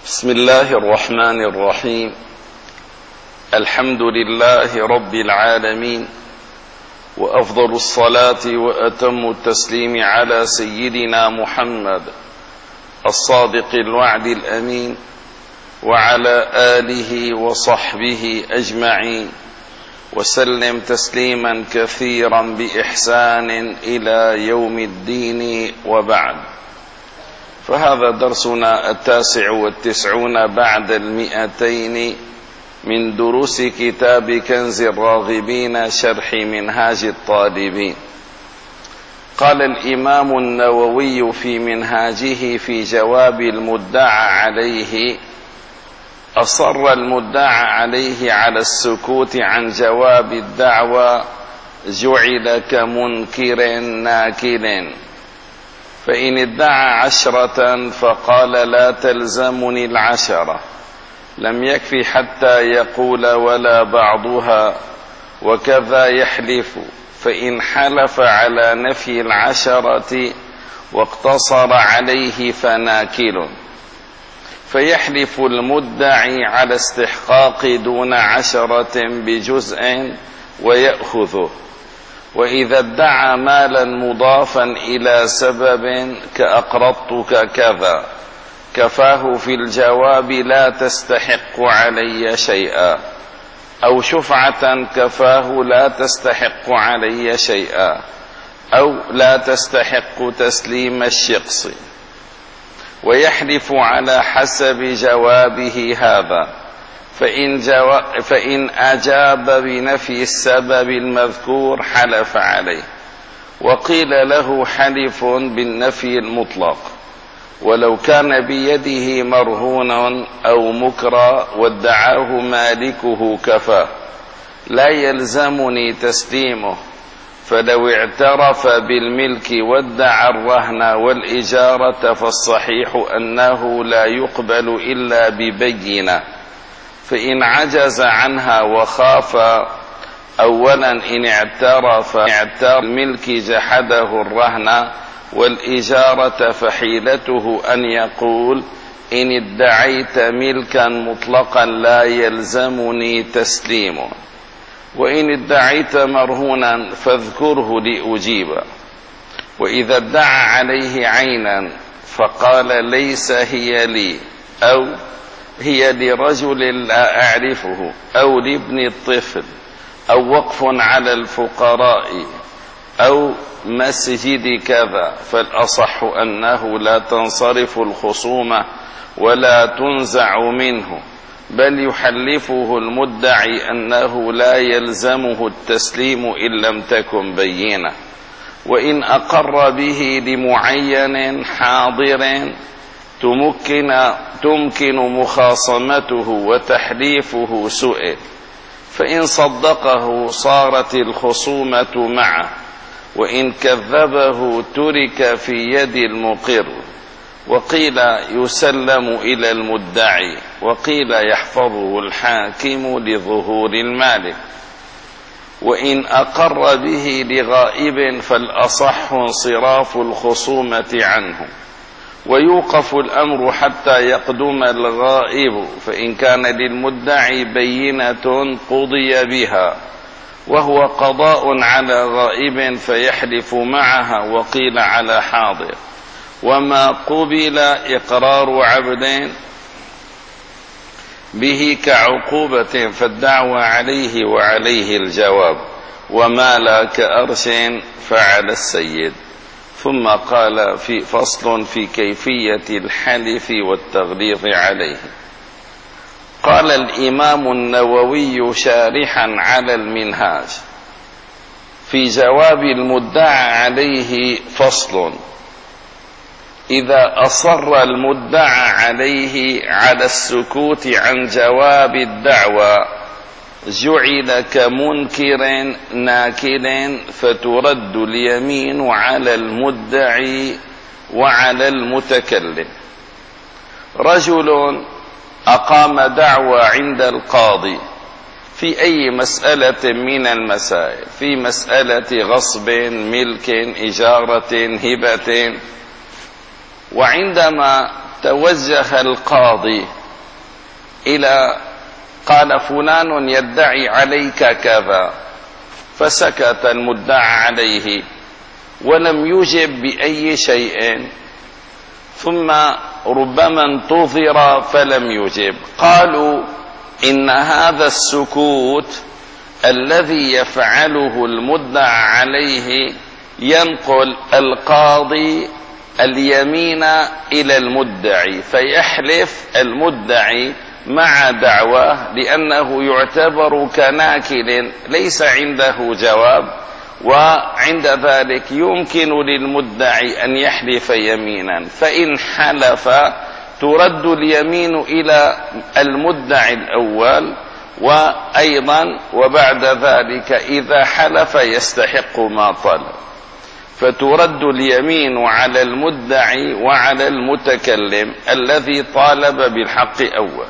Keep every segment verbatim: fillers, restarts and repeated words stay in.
بسم الله الرحمن الرحيم. الحمد لله رب العالمين، وأفضل الصلاة وأتم التسليم على سيدنا محمد الصادق الوعد الأمين، وعلى آله وصحبه أجمعين، وسلم تسليما كثيرا بإحسان إلى يوم الدين، وبعد. فهذا درسنا التاسع والتسعون بعد المئتين من دروس كتاب كنز الراغبين شرح منهاج الطالبين. قال الإمام النووي في منهاجه في جواب المدعى عليه: أصر المدعى عليه على السكوت عن جواب الدعوى جعل كمنكر ناكل، فإن ادعى عشرة فقال لا تلزمني العشرة لم يكفي حتى يقول ولا بعضها، وكذا يحلف، فإن حلف على نفي العشرة واقتصر عليه فناكل، فيحلف المدعي على استحقاق دون عشرة بجزء ويأخذه. وإذا ادعى مالا مضافا إلى سبب كأقرضتك كذا كفاه في الجواب لا تستحق علي شيئا، أو شفعة كفاه لا تستحق علي شيئا، أو لا تستحق تسليم الشخص، ويحلف على حسب جوابه هذا، فإن, جوا... فإن أجاب بنفي السبب المذكور حلف عليه، وقيل له حلف بالنفي المطلق، ولو كان بيده مرهون أو مكرى وادعاه مالكه كفاه لا يلزمني تسليمه، فلو اعترف بالملك وادعى الرهن والإجارة فالصحيح أنه لا يقبل إلا ببينة، فإن عجز عنها وخاف أولا إن اعترف اعترف الملك جحده الرهن والإجارة، فحيلته أن يقول إن ادعيت ملكا مطلقا لا يلزمني تسليمه، وإن ادعيت مرهونا فاذكره لأجيب. وإذا ادعى عليه عينا فقال ليس هي لي، أو هي لرجل لا أعرفه، أو لابن الطفل، أو وقف على الفقراء، أو مسجد كذا، فالأصح أنه لا تنصرف الخصومة ولا تنزع منه، بل يحلفه المدعي أنه لا يلزمه التسليم إن لم تكن بينة. وإن أقر به لمعين حاضر تمكن, تمكن مخاصمته وتحليفه سئل، فإن صدقه صارت الخصومة معه، وإن كذبه ترك في يد المقر، وقيل يسلم إلى المدعي، وقيل يحفظه الحاكم لظهور المالك. وإن أقر به لغائب فالأصح انصراف الخصومة عنه، ويوقف الأمر حتى يقدم الغائب، فإن كان للمدعي بينة قضي بها، وهو قضاء على غائب فيحلف معها، وقيل على حاضر. وما قبل إقرار عبد به كعقوبة فالدعوى عليه وعليه الجواب، وما لا كأرش فعلى السيد. ثم قال في فصل في كيفية الحلف والتغليظ عليه. قال الإمام النووي شارحا على المنهاج في جواب المدعى عليه: فصل: إذا أصر المدعى عليه على السكوت عن جواب الدعوى جعل كمنكر ناكل، فترد اليمين على المدعي وعلى المتكلم. رجل أقام دعوى عند القاضي في أي مسألة من المسائل، في مسألة غصب، ملك، إجارة، هبة، وعندما توجه القاضي إلى قال فلان يدعي عليك كذا، فسكت المدعى عليه ولم يجب بأي شيء، ثم ربما انتظر فلم يجب. قالوا إن هذا السكوت الذي يفعله المدعى عليه ينقل القاضي اليمين إلى المدعي، فيحلف المدعي مع دعواه لأنه يعتبر كناكل ليس عنده جواب، وعند ذلك يمكن للمدعي أن يحلف يمينا، فإن حلف ترد اليمين إلى المدعي الأول، وأيضا وبعد ذلك إذا حلف يستحق ما طلب، فترد اليمين على المدعي وعلى المتكلم الذي طالب بالحق أول.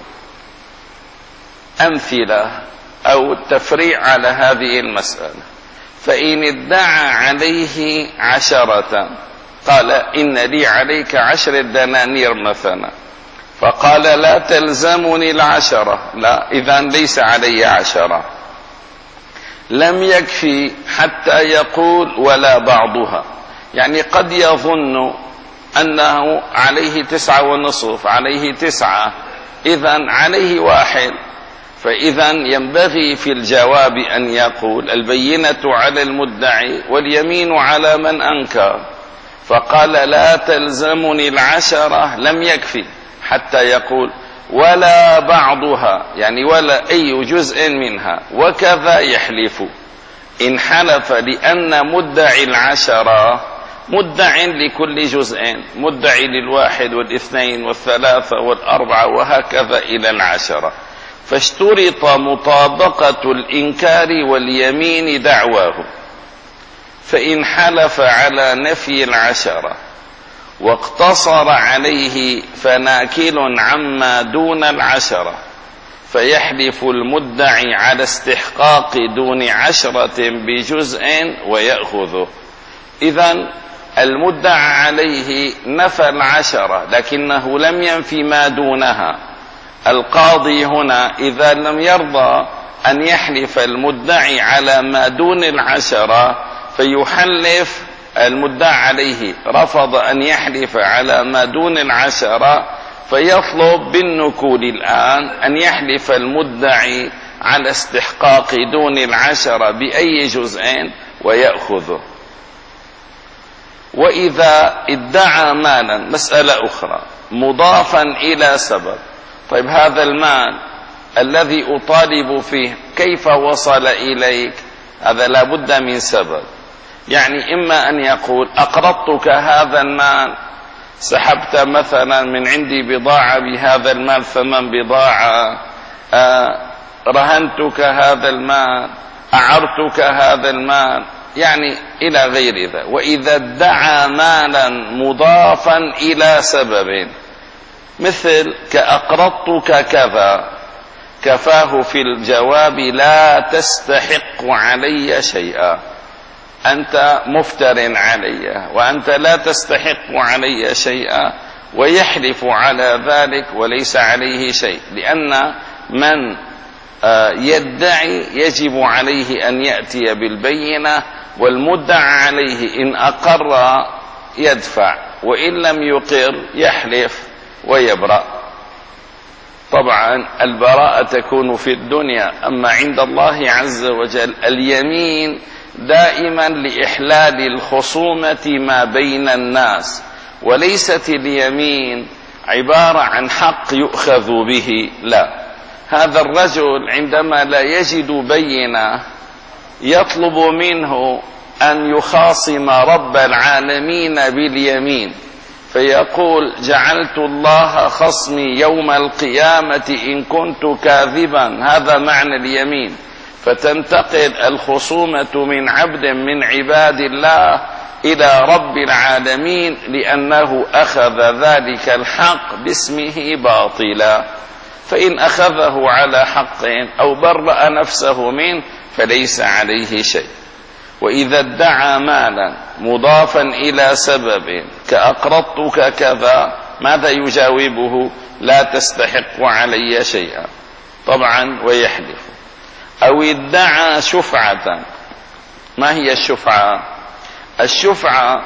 أمثلة أو تفريع على هذه المسألة: فإن ادعى عليه عشرة، قال إن لي عليك عشر دنانير مثلا، فقال لا تلزمني العشرة، لا إذن ليس علي عشرة، لم يكفي حتى يقول ولا بعضها، يعني قد يظن أنه عليه تسعة ونصف، عليه تسعة، إذن عليه واحد، فإذا ينبغي في الجواب أن يقول البينة على المدعي واليمين على من أنكر، فقال لا تلزمني العشرة، لم يكفي حتى يقول ولا بعضها، يعني ولا أي جزء منها، وكذا يحلف. إن حلف لأن مدعي العشرة مدع لكل جزء، مدعي للواحد والاثنين والثلاثة والأربعة وهكذا إلى العشرة، فاشترط مطابقة الإنكار واليمين دعواه. فإن حلف على نفي العشرة واقتصر عليه فناكل عما دون العشرة، فيحلف المدعي على استحقاق دون عشرة بجزء ويأخذه. إذن المدعى عليه نفى العشرة لكنه لم ينفي ما دونها. القاضي هنا إذا لم يرضى أن يحلف المدعي على ما دون العشرة فيحلف المدعى عليه، رفض أن يحلف على ما دون العشرة، فيطلب بالنكول الآن أن يحلف المدعي على استحقاق دون العشرة بأي جزء ويأخذه. وإذا ادعى مالا، مسألة أخرى، مضافا إلى سبب، طيب هذا المال الذي أطالب فيه كيف وصل إليك؟ هذا لا بد من سبب، يعني إما أن يقول أقرضتك هذا المال، سحبت مثلا من عندي بضاعة بهذا المال ثمن بضاعة، آه رهنتك هذا المال، أعرتك هذا المال، يعني إلى غير ذا. وإذا ادعى مالا مضافا إلى سبب مثل كأقرضتك كذا، كفاه في الجواب لا تستحق علي شيئا، أنت مفتر علي وأنت لا تستحق علي شيئا، ويحلف على ذلك وليس عليه شيء، لأن من يدعي يجب عليه أن يأتي بالبينة، والمدعى عليه إن أقر يدفع، وإن لم يقر يحلف ويبرأ. طبعا البراءة تكون في الدنيا، أما عند الله عز وجل اليمين دائما لإحلال الخصومة ما بين الناس، وليست اليمين عبارة عن حق يؤخذ به، لا، هذا الرجل عندما لا يجد بينة يطلب منه أن يخاصم رب العالمين باليمين، فيقول جعلت الله خصمي يوم القيامة إن كنت كاذبا، هذا معنى اليمين، فتنتقل الخصومة من عبد من عباد الله إلى رب العالمين لأنه أخذ ذلك الحق باسمه باطلا، فإن أخذه على حق أو برأ نفسه منه فليس عليه شيء. وإذا ادعى مالا مضافا إلى سبب كأقرضتك كذا، ماذا يجاوبه؟ لا تستحق علي شيئا طبعا ويحلف. أو ادعى شفعة. ما هي الشفعة؟ الشفعة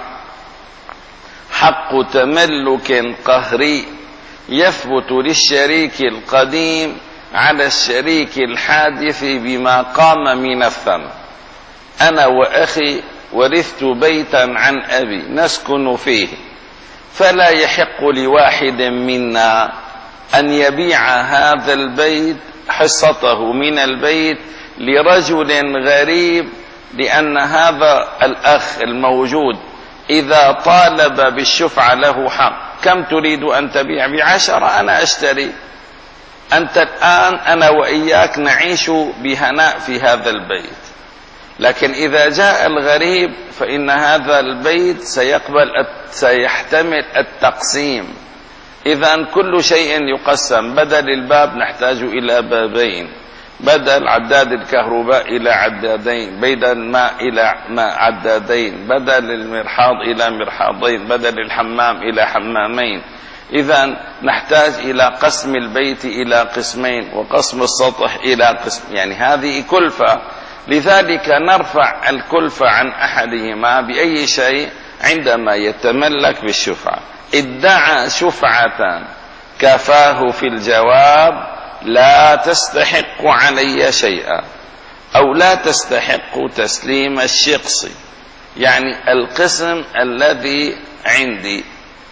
حق تملك قهري يثبت للشريك القديم على الشريك الحادث بما قام من الثمن. أنا وأخي ورثت بيتا عن أبي نسكن فيه، فلا يحق لواحد منا أن يبيع هذا البيت حصته من البيت لرجل غريب، لأن هذا الأخ الموجود إذا طالب بالشفعة له حق. كم تريد أن تبيع؟ بعشرة أنا أشتري. أنت الآن أنا وإياك نعيش بهناء في هذا البيت، لكن إذا جاء الغريب فإن هذا البيت سيقبل سيحتمل التقسيم. إذن كل شيء يقسم. بدل الباب نحتاج إلى بابين، بدل عداد الكهرباء إلى عدادين، بدل الماء إلى ماء عدادين، بدل المرحاض إلى مرحاضين، بدل الحمام إلى حمامين. إذن نحتاج إلى قسم البيت إلى قسمين، وقسم السطح إلى قسم، يعني هذه كلفة. لذلك نرفع الكلفة عن أحدهما بأي شيء عندما يتملك بالشفعة. ادعى شفعة كفاه في الجواب لا تستحق علي شيئا، أو لا تستحق تسليم الشقص، يعني القسم الذي عندي.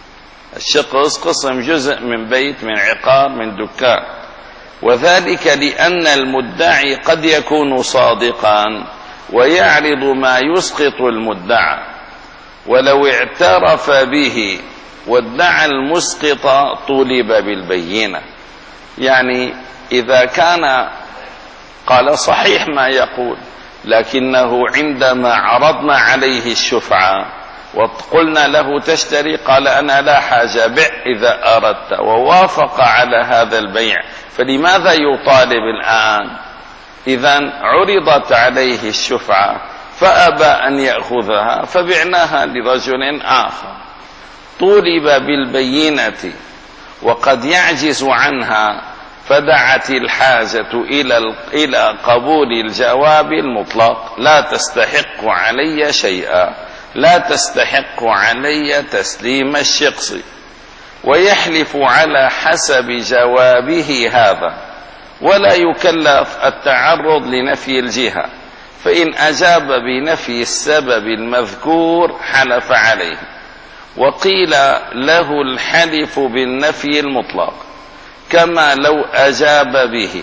الشقص قسم جزء من بيت، من عقار، من دكان، وذلك لأن المدعي قد يكون صادقا ويعرض ما يسقط المدعى، ولو اعترف به وادعى المسقط طولب بالبينة. يعني إذا كان قال صحيح ما يقول، لكنه عندما عرضنا عليه الشفعة وقلنا له تشتري قال أنا لا حاجة، بع إذا أردت، ووافق على هذا البيع، فلماذا يطالب الآن؟ إذن عرضت عليه الشفعة فأبى أن يأخذها فبعناها لرجل آخر. طولب بالبينة وقد يعجز عنها، فدعت الحاجة إلى إلى قبول الجواب المطلق لا تستحق علي شيئا، لا تستحق علي تسليم الشقص، ويحلف على حسب جوابه هذا، ولا يكلف التعرض لنفي الجهة، فإن أجاب بنفي السبب المذكور حلف عليه. وقيل له الحلف بالنفي المطلق كما لو أجاب به،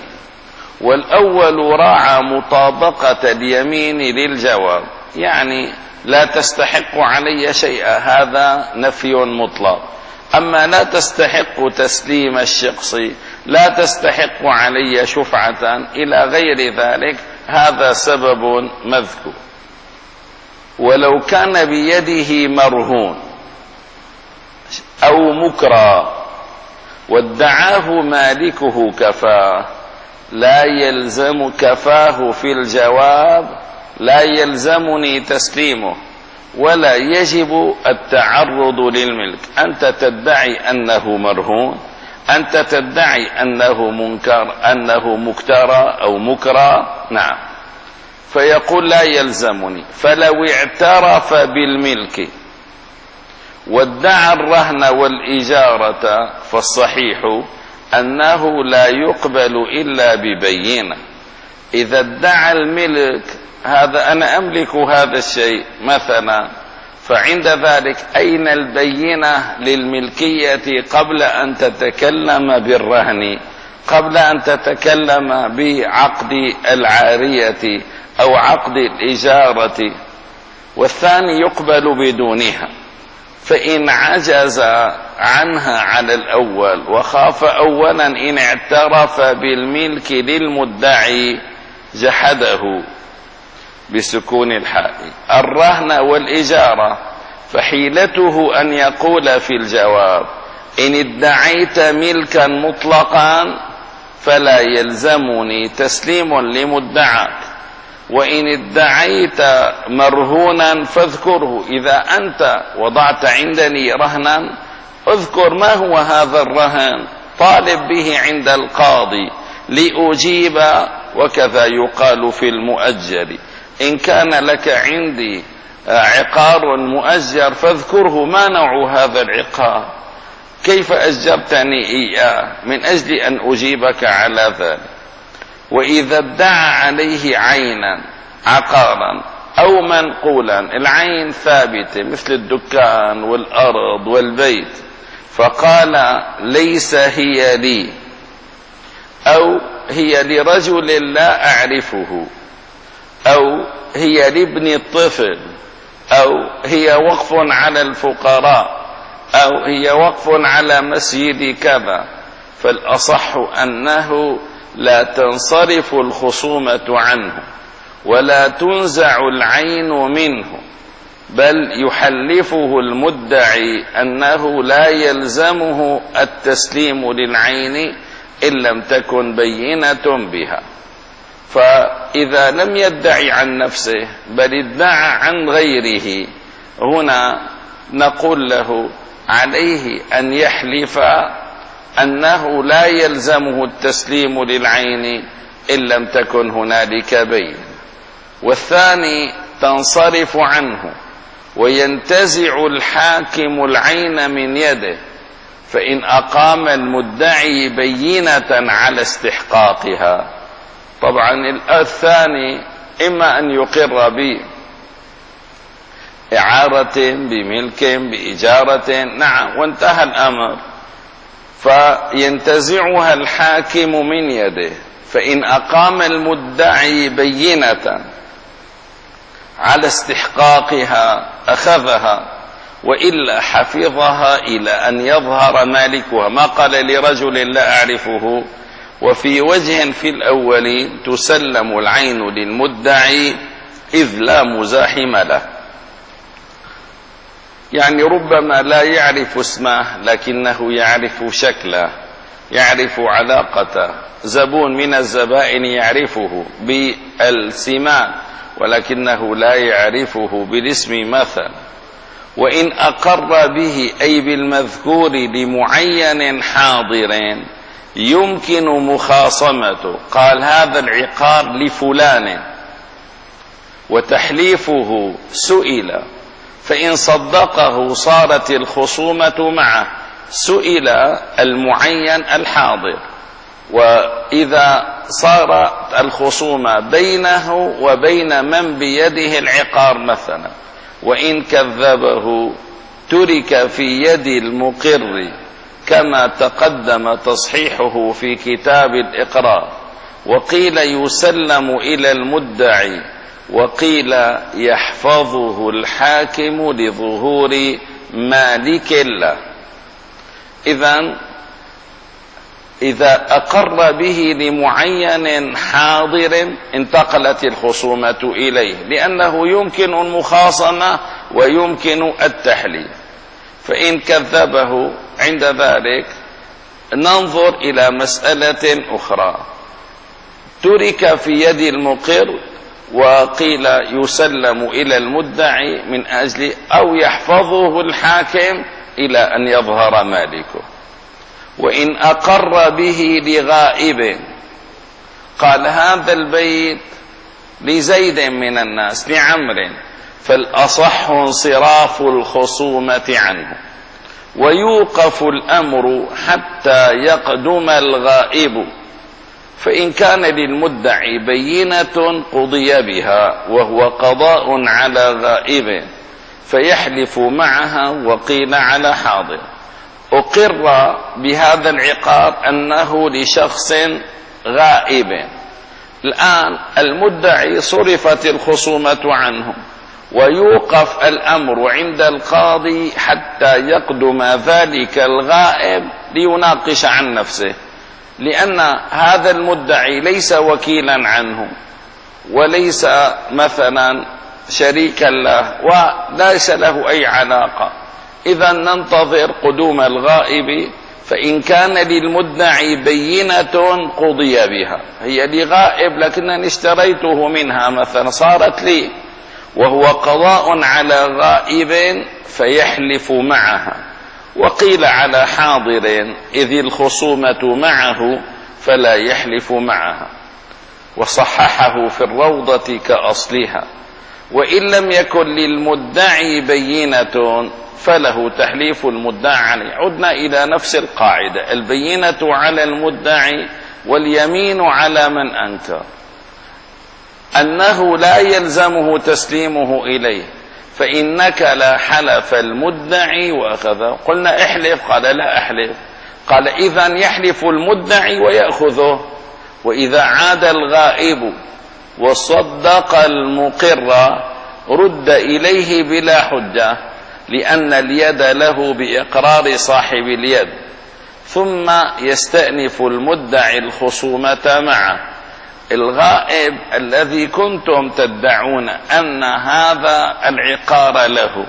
والأول راعى مطابقة اليمين للجواب، يعني لا تستحق علي شيئا هذا نفي مطلق، أما لا تستحق تسليم الشخص، لا تستحق علي شفعة إلى غير ذلك، هذا سبب مذكور. ولو كان بيده مرهون أو مكرى وادعاه مالكه كفاه، لا يلزم كفاه في الجواب، لا يلزمني تسليمه، ولا يجب التعرض للملك. أنت تدعي أنه مرهون، أنت تدعي أنه منكر، أنه مكترى أو مكرى، نعم، فيقول لا يلزمني. فلو اعترف بالملك وادعى الرهن والإجارة فالصحيح أنه لا يقبل إلا ببينة. إذا ادعى الملك هذا أنا أملك هذا الشيء مثلا، فعند ذلك أين البينة للملكية قبل أن تتكلم بالرهن، قبل أن تتكلم بعقد العارية أو عقد الإجارة؟ والثاني يقبل بدونها. فإن عجز عنها على الأول وخاف أولا إن اعترف بالملك للمدعي جحده بسكون الحاء الرهن والإجارة، فحيلته أن يقول في الجواب إن ادعيت ملكا مطلقا فلا يلزمني تسليم لمدعاك، وإن ادعيت مرهونا فاذكره. إذا أنت وضعت عندني رهنا اذكر ما هو هذا الرهن، طالب به عند القاضي لأجيب. وكذا يقال في المؤجر، إن كان لك عندي عقار مؤجر فاذكره، ما نوع هذا العقار، كيف أجرتني إياه، من أجل أن أجيبك على ذلك. وإذا ادعى عليه عينا عقارا أو منقولا، العين ثابتة مثل الدكان والأرض والبيت، فقال ليس هي لي، أو هي لرجل لا أعرفه، أو هي لابن الطفل، أو هي وقف على الفقراء، أو هي وقف على مسجد كذا، فالأصح أنه لا تنصرف الخصومة عنه ولا تنزع العين منه، بل يحلفه المدعي أنه لا يلزمه التسليم للعين إن لم تكن بينة بها. فإذا لم يدعي عن نفسه بل ادعى عن غيره، هنا نقول له عليه أن يحلف أنه لا يلزمه التسليم للعين إن لم تكن هنالك بين. والثاني تنصرف عنه وينتزع الحاكم العين من يده، فإن أقام المدعي بينة على استحقاقها. طبعا الثاني إما أن يقر بإعارة بملك بإجارة، نعم، وانتهى الأمر، فينتزعها الحاكم من يده، فإن أقام المدعي بينة على استحقاقها أخذها، وإلا حفظها إلى أن يظهر مالكها. ما قال لرجل لا أعرفه. وفي وجه في الأول تسلم العين للمدعي إذ لا مزاحم له، يعني ربما لا يعرف اسمه لكنه يعرف شكله، يعرف علاقته. زبون من الزبائن يعرفه بالسمات ولكنه لا يعرفه بالاسم مثلا. وإن أقر به أي بالمذكور لمعين حاضر يمكن مخاصمته، قال هذا العقار لفلان وتحليفه سئل، فإن صدقه صارت الخصومة معه، سئل المعين الحاضر. وإذا صارت الخصومة بينه وبين من بيده العقار مثلا، وإن كذبه ترك في يد المقر، كما تقدم تصحيحه في كتاب الإقرار. وقيل يسلم إلى المدعي، وقيل يحفظه الحاكم لظهور مالك له. إذن إذا أقر به لمعين حاضر انتقلت الخصومة إليه، لأنه يمكن المخاصمة ويمكن التحليل. فإن كذبه عند ذلك ننظر إلى مسألة أخرى، ترك في يد المقر، وقيل يسلم إلى المدعي من أجل أو يحفظه الحاكم إلى أن يظهر مالكه. وإن أقر به لغائب، قال هذا البيت لزيد من الناس لعمر، فالأصح انصراف الخصومة عنه، ويوقف الأمر حتى يقدم الغائب. فإن كان للمدعي بينة قضي بها وهو قضاء على غائب، فيحلف معها، وقيل على حاضر. أقر بهذا العقار أنه لشخص غائب، الآن المدعي صرفت الخصومة عنه، ويوقف الأمر عند القاضي حتى يقدم ذلك الغائب ليناقش عن نفسه، لأن هذا المدعي ليس وكيلا عنه وليس مثلا شريكا له وليس له أي علاقة. إذا ننتظر قدوم الغائب، فإن كان للمدعي بينة قضي بها، هي لغائب لكنني اشتريته منها مثلا صارت لي، وهو قضاء على غائب فيحلف معها. وقيل على حاضر إذ الخصومة معه فلا يحلف معها، وصححه في الروضة كأصلها. وإن لم يكن للمدعي بينة فله تحليف المدعى عليه. عدنا إلى نفس القاعدة، البينة على المدعي واليمين على من أنكر، أنه لا يلزمه تسليمه إليه، فإنك لا حلف المدعي وأخذه. قلنا احلف، قال لا أحلف، قال إذن يحلف المدعي ويأخذه. وإذا عاد الغائب وصدق المقر رد إليه بلا حجة، لأن اليد له بإقرار صاحب اليد، ثم يستأنف المدعي الخصومة معه. الغائب الذي كنتم تدعون أن هذا العقار له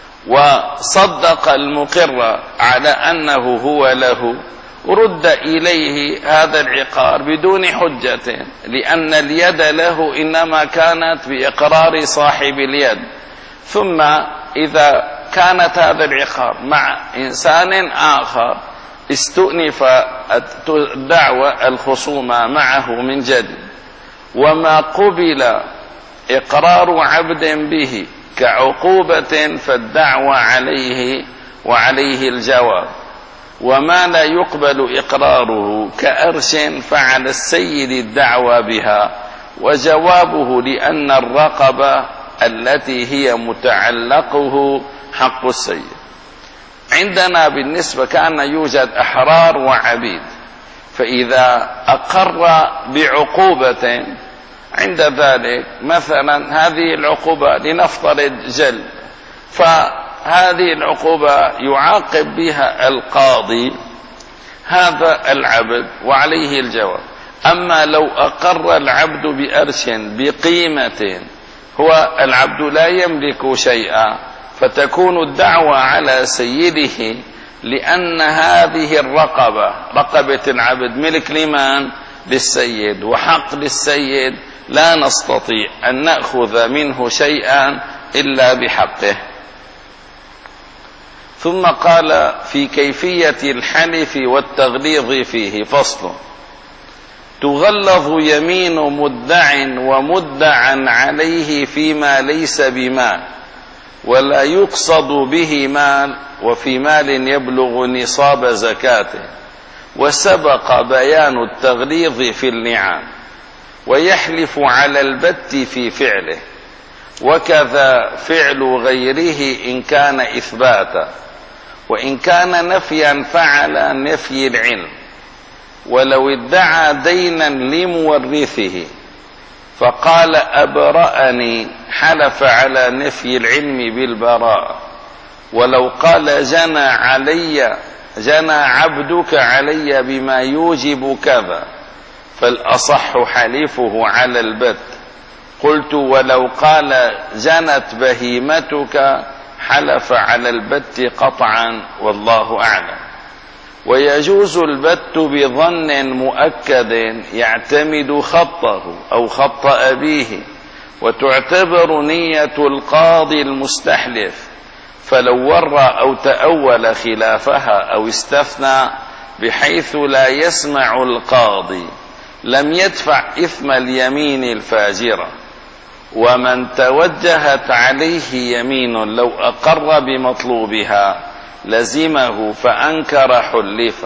وصدق المقر على أنه هو له، رد إليه هذا العقار بدون حجة، لأن اليد له إنما كانت بإقرار صاحب اليد. ثم إذا كانت هذا العقار مع إنسان آخر استؤنف الدعوة الخصومة معه من جديد، وما قبل إقرار عبد به كعقوبة فالدعوة عليه وعليه الجواب. وما لا يقبل إقراره كأرش فعلى السيد الدعوى بها وجوابه، لأن الرقبة التي هي متعلقه حق السيد. عندنا بالنسبة كان يوجد أحرار وعبيد، فإذا أقر بعقوبة عند ذلك، مثلا هذه العقوبة لنفترض جلد، فهذه العقوبة يعاقب بها القاضي هذا العبد وعليه الجواب. أما لو أقر العبد بأرش بقيمة، هو العبد لا يملك شيئا، فتكون الدعوة على سيده، لأن هذه الرقبة رقبة العبد ملك لمن؟ للسيد، وحق للسيد لا نستطيع أن نأخذ منه شيئا إلا بحقه. ثم قال في كيفية الحلف والتغليظ فيه فصل: تغلظ يمين مدع ومدعا عليه فيما ليس بمال، ولا يقصد به مال، وفي مال يبلغ نصاب زكاته. وسبق بيان التغليظ في اللعان، ويحلف على البت في فعله، وكذا فعل غيره إن كان إثباتا، وإن كان نفيا فعل نفي العلم. ولو ادعى دينا لمورثه فقال أبرأني حلف على نفي العلم بالبراء. ولو قال جنى علي جنى عبدك علي بما يوجب كذا فالأصح حلفه على البت. قلت ولو قال جنت بهيمتك حلف على البت قطعا، والله أعلم. ويجوز البت بظن مؤكد يعتمد خطه أو خط أبيه، وتعتبر نية القاضي المستحلف، فلو ورى أو تأول خلافها أو استثنى بحيث لا يسمع القاضي لم يدفع إثم اليمين الفاجرة. ومن توجهت عليه يمين لو أقر بمطلوبها لزمه فأنكر حلف،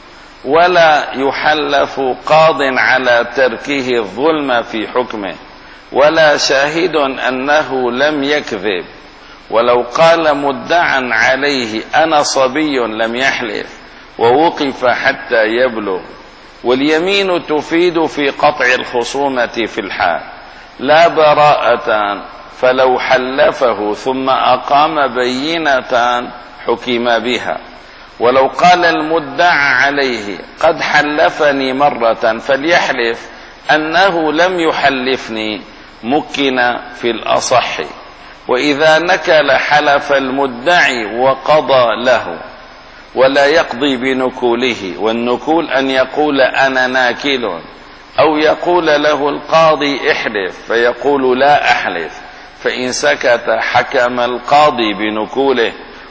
ولا يحلف قاض على تركه الظلم في حكمه، ولا شاهد أنه لم يكذب. ولو قال مدعا عليه أنا صبي لم يحلف، ووقف حتى يبلغ. واليمين تفيد في قطع الخصومة في الحال لا براءة، فلو حلفه ثم أقام بينة حكم بها. ولو قال المدعى عليه قد حلفني مرة فليحلف أنه لم يحلفني، مكن في الأصح. وإذا نكل حلف المدعي وقضى له، ولا يقضي بنكوله. والنكول أن يقول أنا ناكل، أو يقول له القاضي احلف فيقول لا أحلف، فإن سكت حكم القاضي بنكوله،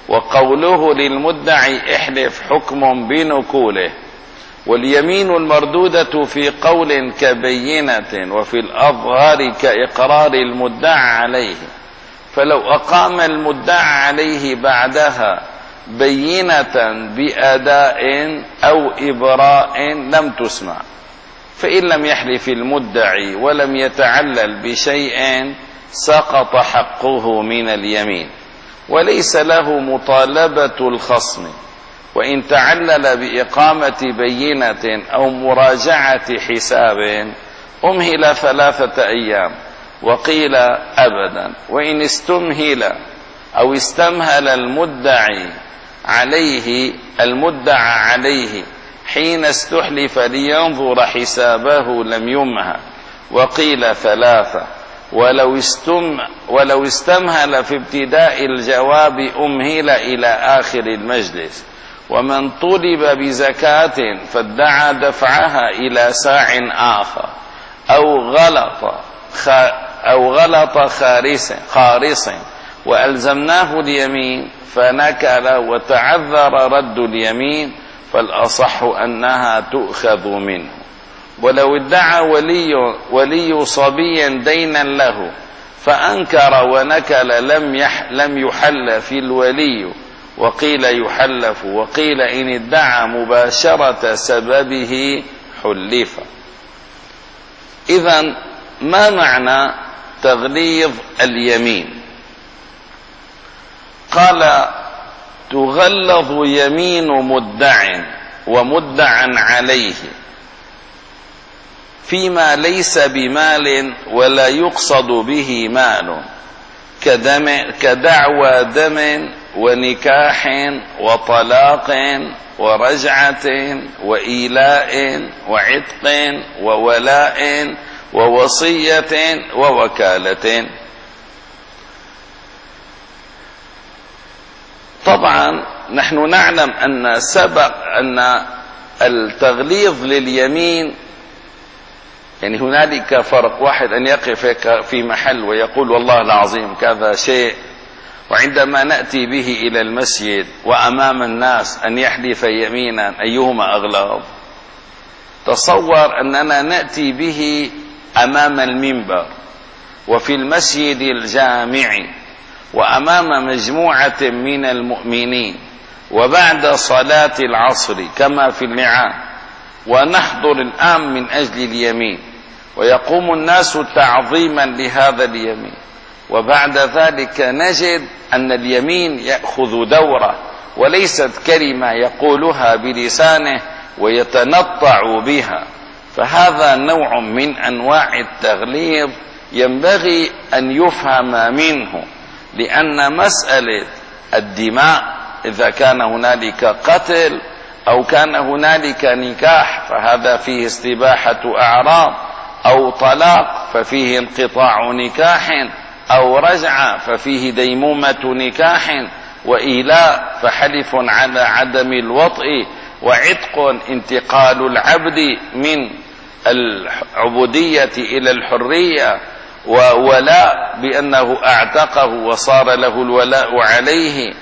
وقوله للمدعي احلف حكم بنكوله. واليمين المردودة في قول كبينة، وفي الأظهار كإقرار المدعى عليه، فلو أقام المدعى عليه بعدها بينة بأداء أو إبراء لم تسمع. فإن لم يحلف المدعي ولم يتعلل بشيء سقط حقه من اليمين، وليس له مطالبة الخصم. وإن تعلل بإقامة بينة أو مراجعة حساب أمهل ثلاثة أيام، وقيل أبدا. وإن استمهل أو استمهل المدعي عليه المدعى عليه حين استحلف لينظر حسابه لم يمهل، وقيل ثلاثة. ولو, استم ولو استمهل في ابتداء الجواب أمهل إلى آخر المجلس. ومن طلب بزكاة فادعى دفعها إلى ساع آخر أو غلط أو غلط خارص خارص وألزمناه اليمين فنكل وتعذر رد اليمين، فالأصح أنها تؤخذ منه. ولو ادعى ولي, ولي صبي دينا له فأنكر ونكل لم, يح لم يحل في الولي، وقيل يحلف، وقيل إن ادعى مباشرة سببه حلف. إذن ما معنى تغليظ اليمين؟ قال تغلظ يمين مدع ومدعا عليه فيما ليس بمال ولا يقصد به مال، كدم كدعوى دم ونكاح وطلاق ورجعة وإيلاء وعتق وولاء ووصية ووكالة. طبعا نحن نعلم أن سبق أن التغليظ لليمين، يعني هنالك فرق، واحد أن يقف في محل ويقول والله العظيم كذا شيء، وعندما نأتي به إلى المسجد وأمام الناس أن يحلف يمينا، أيهما أغلظ؟ تصور أننا نأتي به أمام المنبر وفي المسجد الجامع وأمام مجموعة من المؤمنين وبعد صلاة العصر كما في اللعان، ونحضر الآن من أجل اليمين ويقوم الناس تعظيما لهذا اليمين، وبعد ذلك نجد أن اليمين يأخذ دوره وليست كلمة يقولها بلسانه ويتنطع بها. فهذا نوع من أنواع التغليظ ينبغي أن يفهم منه، لأن مسألة الدماء إذا كان هنالك قتل أو كان هنالك نكاح فهذا فيه استباحة أعراض، أو طلاق ففيه انقطاع نكاح، أو رجعة ففيه ديمومة نكاح، وإيلاء فحلف على عدم الوطء، وعتق انتقال العبد من العبودية إلى الحرية، وولاء بأنه أعتقه وصار له الولاء عليه،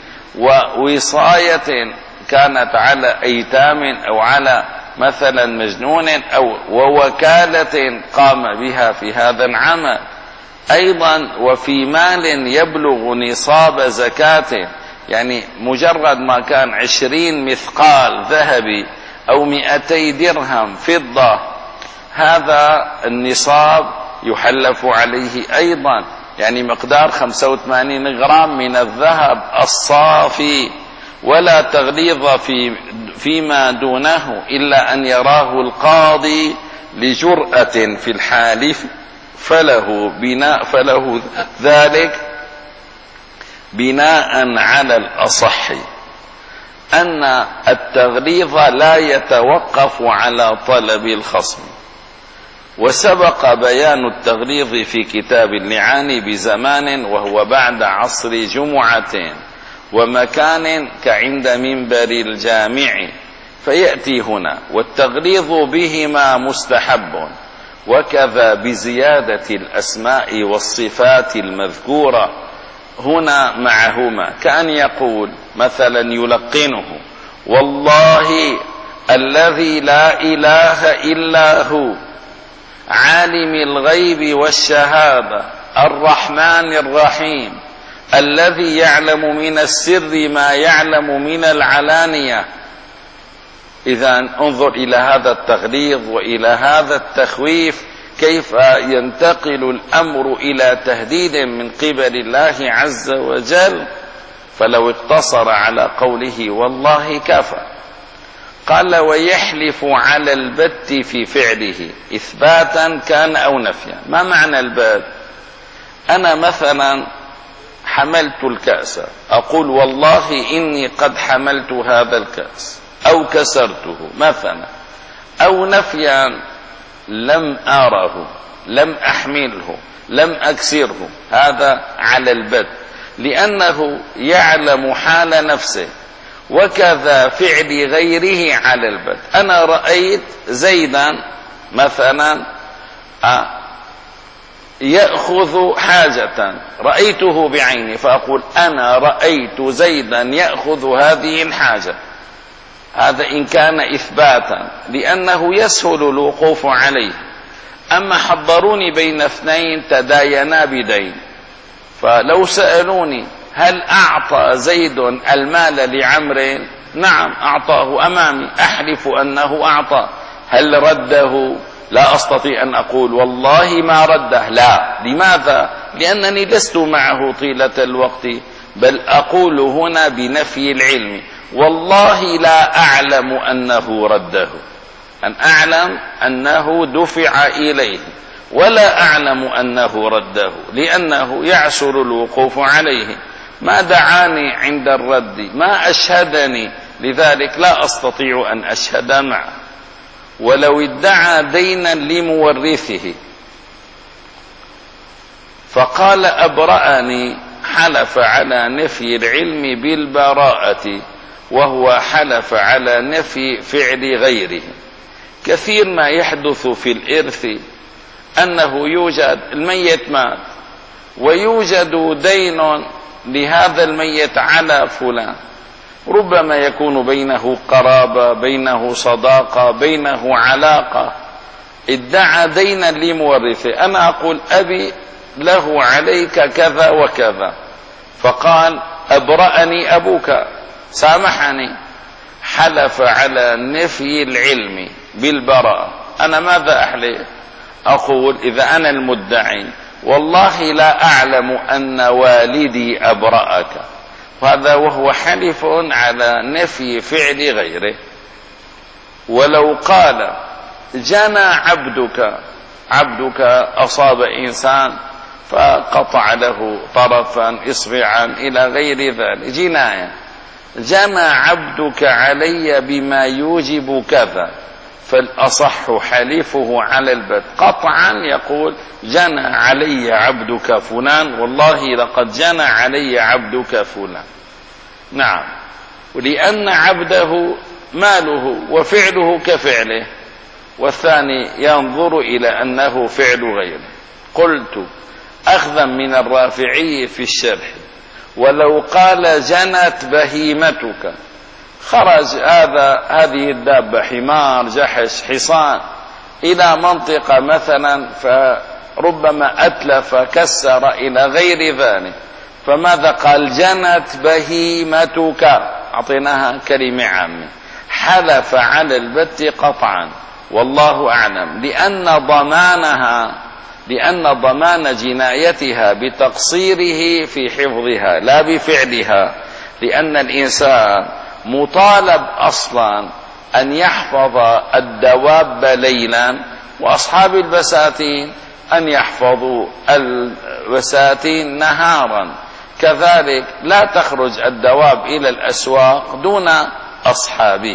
ووصاية كانت على أيتام أو على مثلا مجنون، أو ووكالة قام بها في هذا العمل. أيضا وفي مال يبلغ نصاب زكاة، يعني مجرد ما كان عشرين مثقال ذهبي أو مئتي درهم فضة، هذا النصاب يحلف عليه أيضا، يعني مقدار خمسة وثمانين غرام من الذهب الصافي، ولا تغليظ في فيما دونه إلا أن يراه القاضي لجرأة في الحالف، فله بناء فله ذلك بناء على الأصح أن التغليظ لا يتوقف على طلب الخصم. وسبق بيان التغليظ في كتاب اللعان بزمان، وهو بعد عصر جمعة ومكان كعند منبر الجامع، فيأتي هنا والتغليظ بهما مستحب، وكذا بزيادة الأسماء والصفات المذكورة، هنا معهما، كأن يقول مثلا يلقنه: والله الذي لا إله إلا هو عالم الغيب والشهادة الرحمن الرحيم الذي يعلم من السر ما يعلم من العلانية. إذا انظر إلى هذا التغليظ وإلى هذا التخويف، كيف ينتقل الأمر إلى تهديد من قبل الله عز وجل. فلو اقتصر على قوله والله كفى. قال: ويحلف على البت في فعله إثباتا كان أو نفيا. ما معنى البت؟ أنا مثلا حملت الكأس، أقول والله إني قد حملت هذا الكأس أو كسرته مثلا، أو نفيا لم أره، لم أحمله، لم أكسره. هذا على البت، لأنه يعلم حال نفسه، وكذا فعل غيره على البت. أنا رأيت زيدا مثلا يأخذ حاجة، رأيته بعيني، فأقول أنا رأيت زيدا يأخذ هذه الحاجة. هذا إن كان إثباتا، لأنه يسهل الوقوف عليه. أما حضروني بين اثنين تداينا بدين، فلو سألوني هل أعطى زيد المال لعمر؟ نعم أعطاه أمامي، أحلف أنه أعطى. هل رده؟ لا أستطيع أن أقول والله ما رده، لا. لماذا؟ لأنني لست معه طيلة الوقت، بل أقول هنا بنفي العلم: والله لا أعلم أنه رده، أن أعلم أنه دفع إليه، ولا أعلم أنه رده، لأنه يعسر الوقوف عليه. ما دعاني عند الرد، ما أشهدني، لذلك لا أستطيع أن أشهد معه. ولو ادعى دينا لمورثه فقال أبرأني، حلف على نفي العلم بالبراءة، وهو حلف على نفي فعل غيره. كثير ما يحدث في الإرث أنه يوجد الميت مات ويوجد دين لهذا الميت على فلان، ربما يكون بينه قرابة، بينه صداقة، بينه علاقة. ادعى دينا لمورثه، أنا أقول أبي له عليك كذا وكذا، فقال أبرأني أبوك، سامحني. حلف على نفي العلم بالبراءة. أنا ماذا أحلف؟ أقول إذا أنا المدعي والله لا أعلم أن والدي أبرأك، وهذا وهو حلف على نفي فعل غيره. ولو قال جنى عبدك، عبدك أصاب إنسان فقطع له طرفا إصبعا إلى غير ذلك، جناية، جنى عبدك علي بما يوجب كذا، فالأصح حليفه على البت قطعا، يقول جنى علي عبدك فلان، والله لقد جنى علي عبدك فلان. نعم، ولأن عبده ماله وفعله كفعله، والثاني ينظر إلى أنه فعل غيره. قلت أخذا من الرافعي في الشرح: ولو قال جنت بهيمتك، خرج هذا هذه الدابة حمار، جحش، حصان، إلى منطقة مثلا فربما أتلف كسر إلى غير ذلك، فماذا قال؟ جنت بهيمتك، أعطيناها كلمة عامة. حلف على البت قطعا، والله أعلم، لأن ضمانها لأن ضمان جنايتها بتقصيره في حفظها لا بفعلها، لأن الإنسان مطالب أصلا أن يحفظ الدواب ليلا، وأصحاب البساتين أن يحفظوا البساتين نهارا. كذلك لا تخرج الدواب إلى الأسواق دون أصحابه.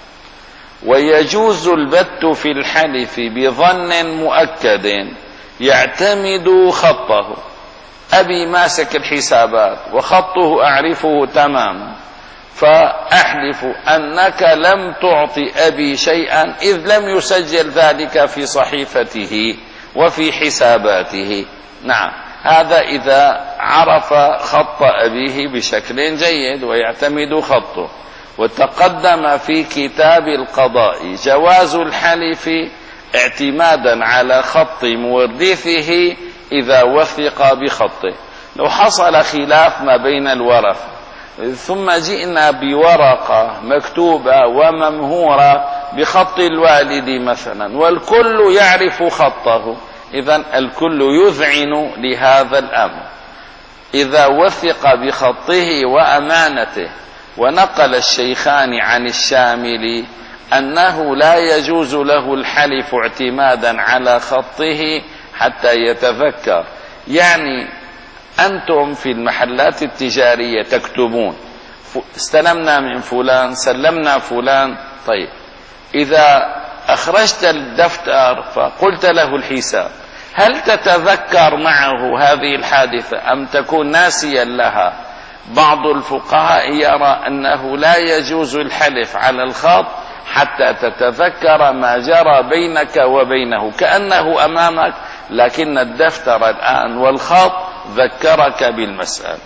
ويجوز البت في الحلف بظن مؤكد يعتمد خطه. أبي ماسك الحسابات وخطه أعرفه تماما، فأحلف أنك لم تعطي أبي شيئا إذ لم يسجل ذلك في صحيفته وفي حساباته. نعم، هذا إذا عرف خط أبيه بشكل جيد ويعتمد خطه. وتقدم في كتاب القضاء جواز الحلف اعتمادا على خط مورثه إذا وثق بخطه. لو حصل خلاف ما بين الورثة ثم جئنا بورقة مكتوبة وممهورة بخط الوالد مثلا والكل يعرف خطه، إذن الكل يذعن لهذا الأمر. إذا وثق بخطه وأمانته، ونقل الشيخان عن الشامل أنه لا يجوز له الحلف اعتمادا على خطه حتى يتذكر. يعني أنتم في المحلات التجارية تكتبون استلمنا من فلان، سلمنا فلان، طيب إذا أخرجت الدفتر فقلت له الحساب، هل تتذكر معه هذه الحادثة أم تكون ناسيا لها؟ بعض الفقهاء يرى أنه لا يجوز الحلف على الخط حتى تتذكر ما جرى بينك وبينه، كأنه أمامك لكن الدفتر الآن والخط ذكرك بالمسألة.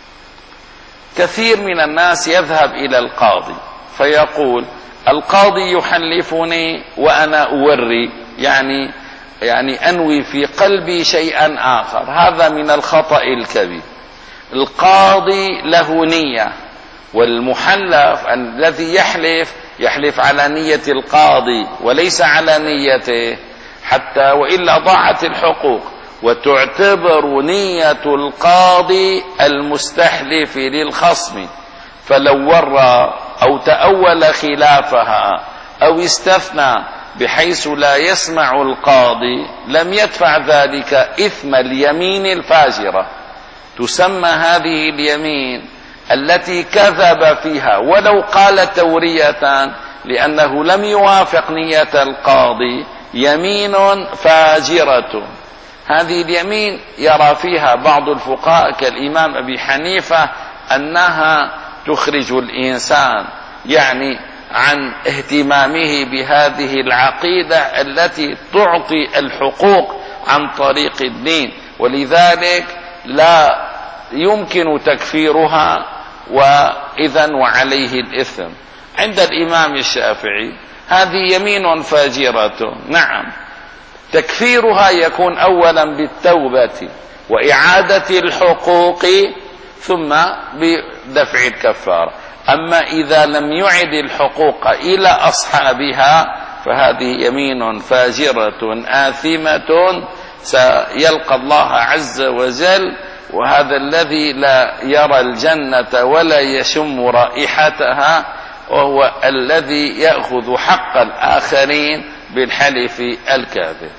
كثير من الناس يذهب إلى القاضي فيقول القاضي يحلفني وأنا أوري، يعني يعني أنوي في قلبي شيئا آخر. هذا من الخطأ الكبير. القاضي له نية، والمحلف الذي يحلف يحلف على نية القاضي وليس على نيته، حتى وإلا ضاعت الحقوق. وتعتبر نية القاضي المستحلف للخصم، فلو ورى أو تأول خلافها أو استثنى بحيث لا يسمع القاضي لم يدفع ذلك إثم اليمين الفاجرة. تسمى هذه اليمين التي كذب فيها ولو قال تورية لأنه لم يوافق نية القاضي يمين فاجرة. هذه اليمين يرى فيها بعض الفقهاء كالإمام أبي حنيفة أنها تخرج الإنسان يعني عن اهتمامه بهذه العقيدة التي تعطي الحقوق عن طريق الدين، ولذلك لا يمكن تكفيرها وإذن وعليه الإثم. عند الإمام الشافعي هذه يمين فاجرة، نعم، تكفيرها يكون أولا بالتوبة وإعادة الحقوق ثم بدفع الكفارة. أما إذا لم يعد الحقوق إلى أصحابها فهذه يمين فاجرة آثمة سيلقى الله عز وجل، وهذا الذي لا يرى الجنة ولا يشم رائحتها، وهو الذي يأخذ حق الآخرين بالحلف الكاذب.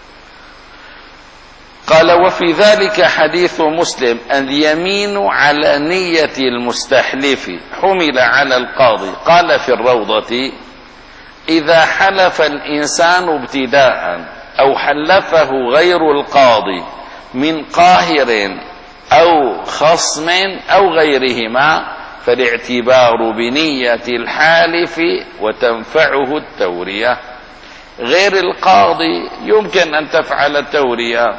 قال وفي ذلك حديث مسلم اليمين على نية المستحلف حمل على القاضي. قال في الروضة إذا حلف الإنسان ابتداء أو حلفه غير القاضي من قاهر أو خصم أو غيرهما فالاعتبار بنية الحالف وتنفعه التورية. غير القاضي يمكن أن تفعل التورية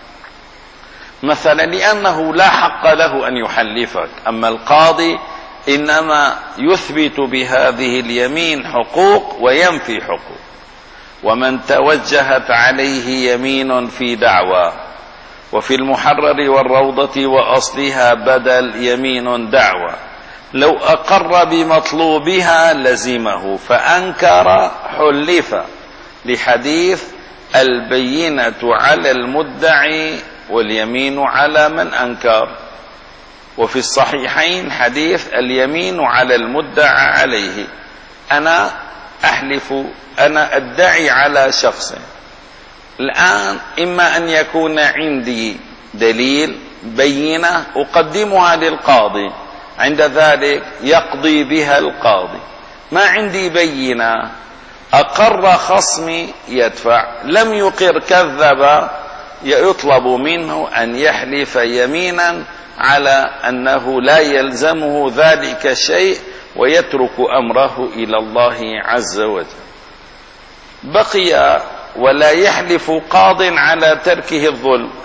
مثلا لأنه لا حق له أن يحلفك، أما القاضي إنما يثبت بهذه اليمين حقوق وينفي حقوق. ومن توجهت عليه يمين في دعوى، وفي المحرر والروضة وأصلها بدل يمين دعوى، لو أقر بمطلوبها لزمه فأنكر حلف، لحديث البينة على المدعي واليمين على من أنكر. وفي الصحيحين حديث اليمين على المدعى عليه. أنا أحلف، أنا أدعي على شخص، الآن إما أن يكون عندي دليل بينة أقدمها للقاضي، عند ذلك يقضي بها القاضي. ما عندي بينة، أقر خصمي يدفع، لم يقر كذب، يطلب منه أن يحلف يمينا على أنه لا يلزمه ذلك الشيء ويترك أمره إلى الله عز وجل. بقي ولا يحلف قاض على تركه الظلم.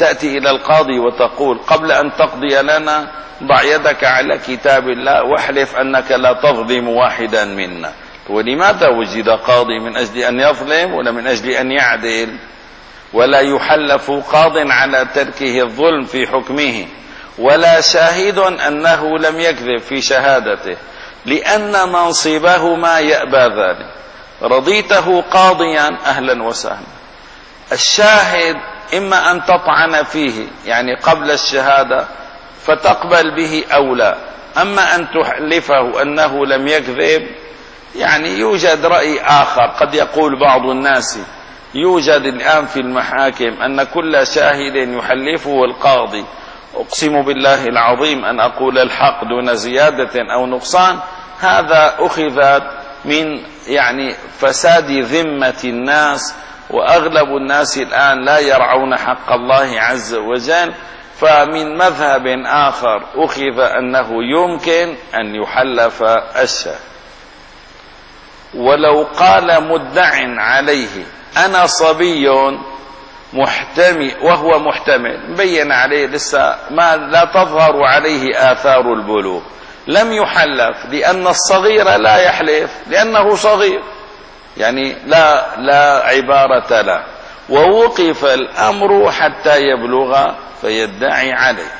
تأتي إلى القاضي وتقول قبل أن تقضي لنا ضع يدك على كتاب الله واحلف أنك لا تظلم واحدا منا. ولماذا وجد قاضي؟ من أجل أن يظلم ولا من أجل أن يعدل؟ ولا يحلف قاض على تركه الظلم في حكمه، ولا شاهد أنه لم يكذب في شهادته، لأن منصبهما يأبى ذلك. رضيته قاضيا أهلا وسهلا، الشاهد إما أن تطعن فيه يعني قبل الشهادة فتقبل به أو لا، أما أن تحلفه أنه لم يكذب يعني يوجد رأي آخر. قد يقول بعض الناس يوجد الآن في المحاكم أن كل شاهد يحلفه القاضي أقسم بالله العظيم أن أقول الحق دون زيادة أو نقصان. هذا أخذت من يعني فساد ذمة الناس، وأغلب الناس الآن لا يرعون حق الله عز وجل. فمن مذهب آخر أخذ أنه يمكن أن يحلف الشاهد. ولو قال مدع عليه أنا صبي محتمل وهو محتمل، بين عليه لسه ما لا تظهر عليه آثار البلوغ، لم يحلف، لأن الصغير لا يحلف لأنه صغير، يعني لا لا عبارة له. ووقف الأمر حتى يبلغ فيدعي عليه.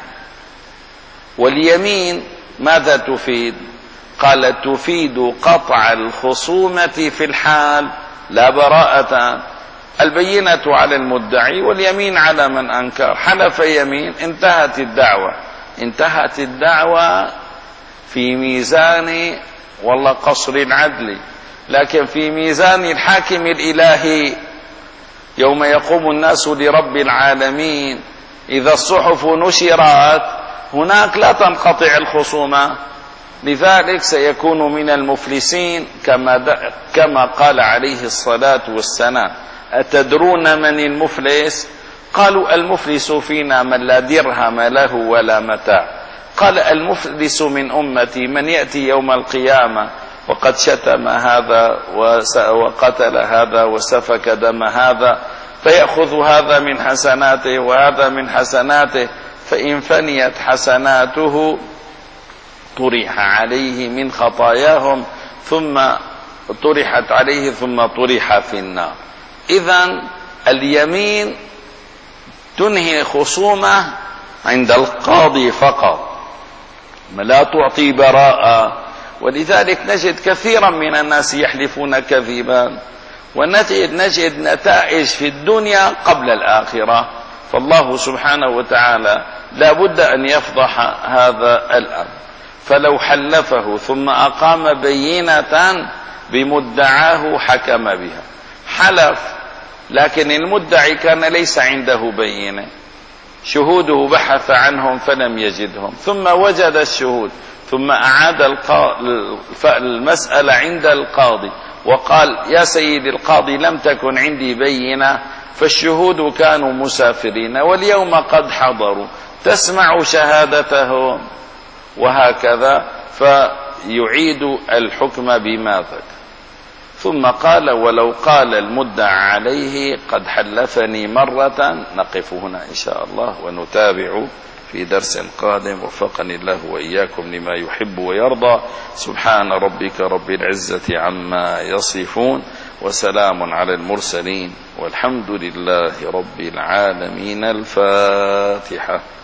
واليمين ماذا تفيد؟ قال تفيد قطع الخصومة في الحال لا براءة. البينة على المدعي واليمين على من أنكر. حلف يمين انتهت الدعوة، انتهت الدعوة في ميزان والله قصر العدل، لكن في ميزان الحاكم الإلهي يوم يقوم الناس لرب العالمين إذا الصحف نشرت هناك لا تنقطع الخصومة. لذلك سيكون من المفلسين كما كما قال عليه الصلاة والسلام أتدرون من المفلس؟ قالوا المفلس فينا من لا درهم له ولا متاع. قال المفلس من أمتي من يأتي يوم القيامة وقد شتم هذا وقتل هذا وسفك دم هذا، فيأخذ هذا من حسناته وهذا من حسناته، فإن فنيت حسناته طرح عليه من خطاياهم ثم طرحت عليه ثم طرح في النار. إذن اليمين تنهي خصومة عند القاضي فقط، لا تعطي براءة. ولذلك نجد كثيرا من الناس يحلفون كذبا، ونجد نتائج في الدنيا قبل الآخرة. فالله سبحانه وتعالى لا بد أن يفضح هذا الأمر. فلو حلفه ثم أقام بينة بمدعاه حكم بها. حلف لكن المدعي كان ليس عنده بينة، شهوده بحث عنهم فلم يجدهم، ثم وجد الشهود، ثم أعاد المسألة عند القاضي وقال يا سيدي القاضي لم تكن عندي بينة، فالشهود كانوا مسافرين واليوم قد حضروا، تسمع شهادتهم، وهكذا فيعيد الحكم بما ذكر. ثم قال ولو قال المدعى عليه قد حلفني مرة. نقف هنا إن شاء الله ونتابع في درس قادم. وفقني الله وإياكم لما يحب ويرضى. سبحان ربك رب العزة عما يصفون، وسلام على المرسلين، والحمد لله رب العالمين. الفاتحة.